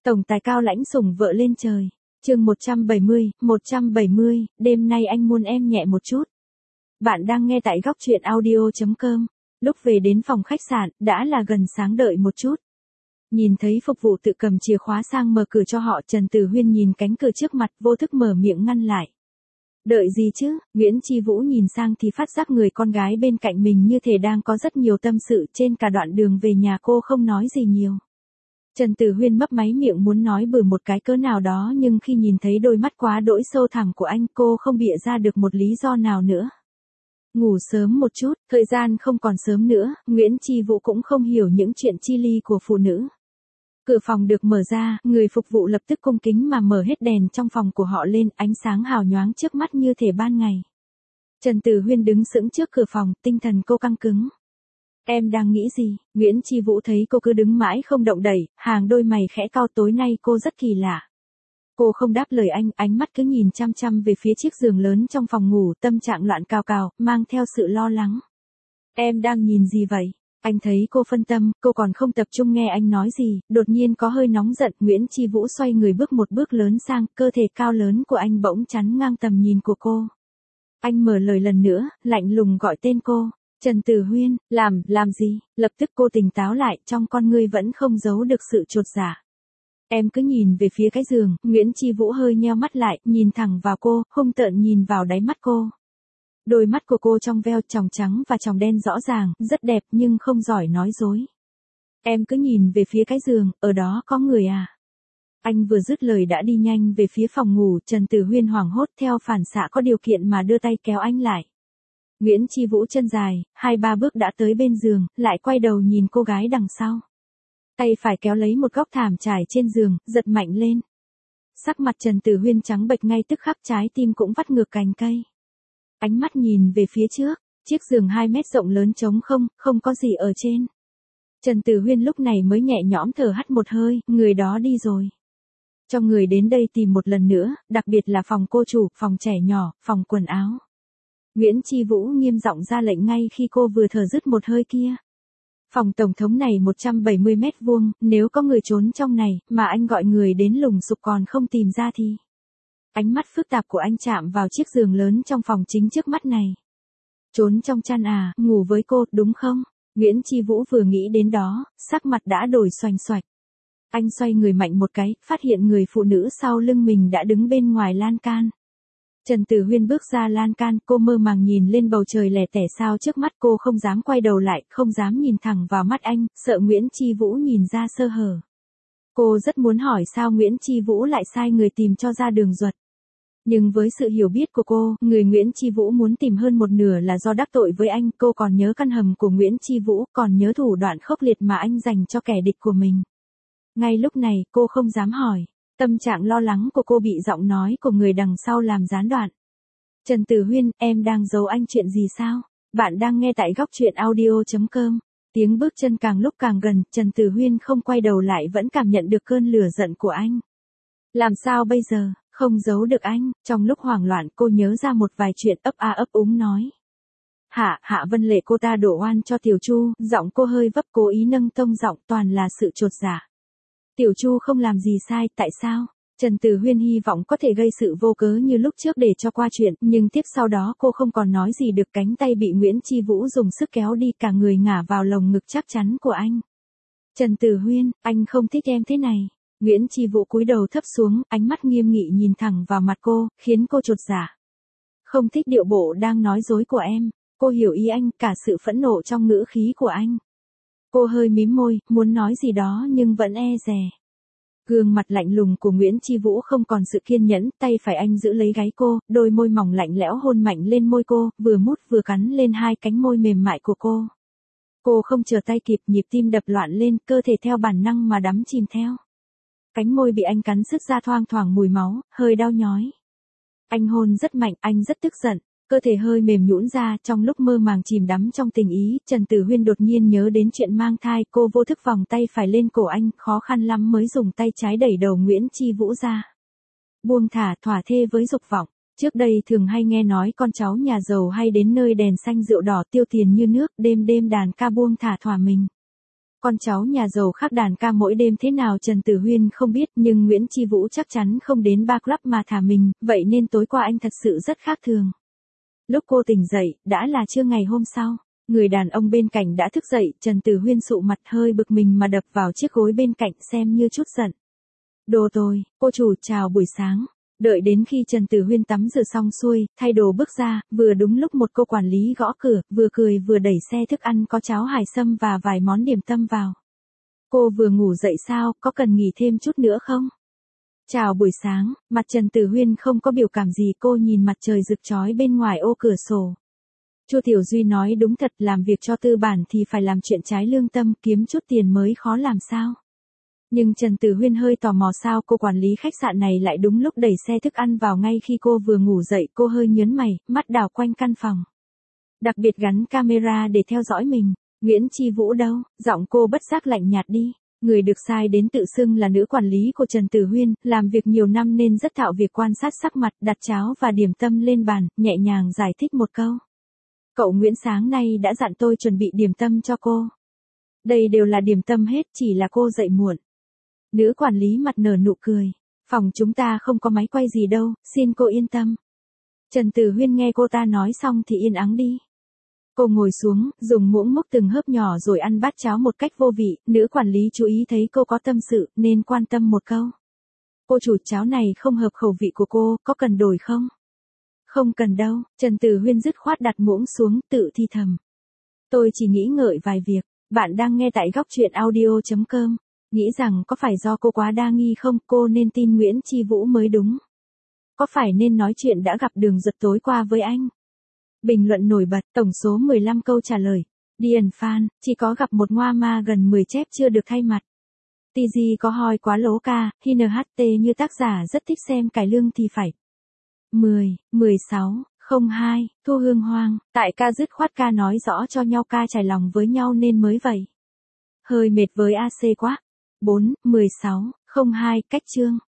Tổng tài cao lãnh sủng vợ lên trời. Chương 170, đêm nay anh muốn em nhẹ một chút. Bạn đang nghe tại góc truyện audio.com. Lúc về đến phòng khách sạn, đã là gần sáng, đợi một chút. Nhìn thấy phục vụ tự cầm chìa khóa sang mở cửa cho họ, Trần Tử Huyên nhìn cánh cửa trước mặt, vô thức mở miệng ngăn lại. Đợi gì chứ? Nguyễn Chi Vũ nhìn sang thì phát giác người con gái bên cạnh mình như thể đang có rất nhiều tâm sự, trên cả đoạn đường về nhà cô không nói gì nhiều. Trần Tử Huyên mấp máy miệng muốn nói bừa một cái cớ nào đó, nhưng khi nhìn thấy đôi mắt quá đỗi sâu thẳm của anh, cô không bịa ra được một lý do nào nữa. Ngủ sớm một chút, thời gian không còn sớm nữa, Nguyễn Chi Vũ cũng không hiểu những chuyện chi ly của phụ nữ. Cửa phòng được mở ra, người phục vụ lập tức cung kính mà mở hết đèn trong phòng của họ lên, ánh sáng hào nhoáng trước mắt như thể ban ngày. Trần Tử Huyên đứng sững trước cửa phòng, tinh thần cô căng cứng. Em đang nghĩ gì? Nguyễn Chi Vũ thấy cô cứ đứng mãi không động đậy, hàng đôi mày khẽ cau, tối nay cô rất kỳ lạ. Cô không đáp lời anh, ánh mắt cứ nhìn chăm chăm về phía chiếc giường lớn trong phòng ngủ, tâm trạng loạn cào cào, mang theo sự lo lắng. Em đang nhìn gì vậy? Anh thấy cô phân tâm, cô còn không tập trung nghe anh nói gì, đột nhiên có hơi nóng giận. Nguyễn Chi Vũ xoay người bước một bước lớn sang, cơ thể cao lớn của anh bỗng chắn ngang tầm nhìn của cô. Anh mở lời lần nữa, lạnh lùng gọi tên cô. Trần Tử Huyên, làm gì? Lập tức cô tỉnh táo lại, trong con ngươi vẫn không giấu được sự chột dạ. Em cứ nhìn về phía cái giường. Nguyễn Chi Vũ hơi nheo mắt lại, nhìn thẳng vào cô, hung tợn nhìn vào đáy mắt cô. Đôi mắt của cô trong veo, tròng trắng và tròng đen rõ ràng, rất đẹp nhưng không giỏi nói dối. Em cứ nhìn về phía cái giường, ở đó có người à? Anh vừa dứt lời đã đi nhanh về phía phòng ngủ. Trần Tử Huyên hoảng hốt, theo phản xạ có điều kiện mà đưa tay kéo anh lại. Nguyễn Chi Vũ chân dài, 2-3 bước đã tới bên giường, lại quay đầu nhìn cô gái đằng sau. Tay phải kéo lấy một góc thảm trải trên giường, giật mạnh lên. Sắc mặt Trần Tử Huyên trắng bệch, ngay tức khắc trái tim cũng vắt ngược cành cây. Ánh mắt nhìn về phía trước, chiếc giường 2 mét rộng lớn trống không, không có gì ở trên. Trần Tử Huyên lúc này mới nhẹ nhõm thở hắt một hơi, người đó đi rồi. Cho người đến đây tìm một lần nữa, đặc biệt là phòng cô chủ, phòng trẻ nhỏ, phòng quần áo. Nguyễn Chi Vũ nghiêm giọng ra lệnh ngay khi cô vừa thở dứt một hơi kia. Phòng tổng thống này 170 mét vuông, nếu có người trốn trong này, mà anh gọi người đến lùng sục còn không tìm ra thì... Ánh mắt phức tạp của anh chạm vào chiếc giường lớn trong phòng chính trước mắt này. Trốn trong chăn à, ngủ với cô, đúng không? Nguyễn Chi Vũ vừa nghĩ đến đó, sắc mặt đã đổi xoành xoạch. Anh xoay người mạnh một cái, phát hiện người phụ nữ sau lưng mình đã đứng bên ngoài lan can. Trần Tử Huyên bước ra lan can, cô mơ màng nhìn lên bầu trời lẻ tẻ sao trước mắt, cô không dám quay đầu lại, không dám nhìn thẳng vào mắt anh, sợ Nguyễn Chi Vũ nhìn ra sơ hở. Cô rất muốn hỏi sao Nguyễn Chi Vũ lại sai người tìm cho ra đường ruột. Nhưng với sự hiểu biết của cô, người Nguyễn Chi Vũ muốn tìm hơn một nửa là do đắc tội với anh. Cô còn nhớ căn hầm của Nguyễn Chi Vũ, còn nhớ thủ đoạn khốc liệt mà anh dành cho kẻ địch của mình. Ngay lúc này, cô không dám hỏi. Tâm trạng lo lắng của cô bị giọng nói của người đằng sau làm gián đoạn. Trần Tử Huyên, em đang giấu anh chuyện gì sao? Bạn đang nghe tại góc truyện audio.com. Tiếng bước chân càng lúc càng gần, Trần Tử Huyên không quay đầu lại vẫn cảm nhận được cơn lửa giận của anh. Làm sao bây giờ? Không giấu được anh. Trong lúc hoảng loạn, cô nhớ ra một vài chuyện, ấp a ấp úng nói. Hạ Vân Lệ cô ta đổ oan cho Tiểu Chu, giọng cô hơi vấp, cố ý nâng tông giọng, toàn là sự chột dạ. Tiểu Chu không làm gì sai, tại sao? Trần Tử Huyên hy vọng có thể gây sự vô cớ như lúc trước để cho qua chuyện, nhưng tiếp sau đó cô không còn nói gì được, cánh tay bị Nguyễn Chi Vũ dùng sức kéo đi, cả người ngả vào lồng ngực chắc chắn của anh. Trần Tử Huyên, anh không thích em thế này. Nguyễn Chi Vũ cúi đầu thấp xuống, ánh mắt nghiêm nghị nhìn thẳng vào mặt cô, khiến cô chột dạ. Không thích điệu bộ đang nói dối của em. Cô hiểu ý anh, cả sự phẫn nộ trong ngữ khí của anh. Cô hơi mím môi, muốn nói gì đó nhưng vẫn e dè. Gương mặt lạnh lùng của Nguyễn Chi Vũ không còn sự kiên nhẫn, tay phải anh giữ lấy gáy cô, đôi môi mỏng lạnh lẽo hôn mạnh lên môi cô, vừa mút vừa cắn lên hai cánh môi mềm mại của cô. Cô không chờ tay kịp, nhịp tim đập loạn lên, cơ thể theo bản năng mà đắm chìm theo. Cánh môi bị anh cắn sức ra thoang thoảng mùi máu, hơi đau nhói. Anh hôn rất mạnh, anh rất tức giận. Cơ thể hơi mềm nhũn ra, trong lúc mơ màng chìm đắm trong tình ý, Trần Tử Huyên đột nhiên nhớ đến chuyện mang thai, cô vô thức vòng tay phải lên cổ anh, khó khăn lắm mới dùng tay trái đẩy đầu Nguyễn Chi Vũ ra. Buông thả, thỏa thê với dục vọng. Trước đây thường hay nghe nói con cháu nhà giàu hay đến nơi đèn xanh rượu đỏ tiêu tiền như nước, đêm đêm đàn ca buông thả thỏa mình. Con cháu nhà giàu khác đàn ca mỗi đêm thế nào Trần Tử Huyên không biết, nhưng Nguyễn Chi Vũ chắc chắn không đến bar club mà thả mình, vậy nên tối qua anh thật sự rất khác thường. Lúc cô tỉnh dậy, đã là trưa ngày hôm sau. Người đàn ông bên cạnh đã thức dậy, Trần Tử Huyên sụ mặt hơi bực mình mà đập vào chiếc gối bên cạnh xem như chút giận. Đồ tôi, cô chủ chào buổi sáng. Đợi đến khi Trần Tử Huyên tắm rửa xong xuôi, thay đồ bước ra, vừa đúng lúc một cô quản lý gõ cửa, vừa cười vừa đẩy xe thức ăn có cháo hải sâm và vài món điểm tâm vào. Cô vừa ngủ dậy sao, có cần nghỉ thêm chút nữa không? Chào buổi sáng, mặt Trần Tử Huyên không có biểu cảm gì, cô nhìn mặt trời rực chói bên ngoài ô cửa sổ. Chu Tiểu Duy nói đúng thật, làm việc cho tư bản thì phải làm chuyện trái lương tâm, kiếm chút tiền mới khó làm sao. Nhưng Trần Tử Huyên hơi tò mò sao cô quản lý khách sạn này lại đúng lúc đẩy xe thức ăn vào ngay khi cô vừa ngủ dậy, cô hơi nhớn mày, mắt đảo quanh căn phòng. Đặc biệt gắn camera để theo dõi mình. Nguyễn Chi Vũ đâu? Giọng cô bất giác lạnh nhạt đi. Người được sai đến tự xưng là nữ quản lý của Trần Tử Huyên, làm việc nhiều năm nên rất thạo việc quan sát sắc mặt, đặt cháo và điểm tâm lên bàn, nhẹ nhàng giải thích một câu. Cậu Nguyễn sáng nay đã dặn tôi chuẩn bị điểm tâm cho cô. Đây đều là điểm tâm hết, chỉ là cô dậy muộn. Nữ quản lý mặt nở nụ cười. Phòng chúng ta không có máy quay gì đâu, xin cô yên tâm. Trần Tử Huyên nghe cô ta nói xong thì yên ắng đi. Cô ngồi xuống, dùng muỗng múc từng hớp nhỏ rồi ăn bát cháo một cách vô vị, nữ quản lý chú ý thấy cô có tâm sự, nên quan tâm một câu. Cô chủ, cháo này không hợp khẩu vị của cô, có cần đổi không? Không cần đâu, Trần Tử Huyên dứt khoát đặt muỗng xuống, tự thi thầm. Tôi chỉ nghĩ ngợi vài việc, bạn đang nghe tại góc truyện audio.com. Nghĩ rằng có phải do cô quá đa nghi không, cô nên tin Nguyễn Chi Vũ mới đúng. Có phải nên nói chuyện đã gặp Đường Duật tối qua với anh? Bình luận nổi bật, tổng số 15 câu trả lời. Điền Phan, chỉ có gặp một ngoa ma gần 10 chép chưa được thay mặt. TG có hoi quá lố ca, khi NHT như tác giả rất thích xem cải lương thì phải. 10, 16, 02, Thu Hương Hoang, tại ca dứt khoát ca nói rõ cho nhau ca trải lòng với nhau nên mới vậy. Hơi mệt với AC quá. 4, 16, 02, cách chương.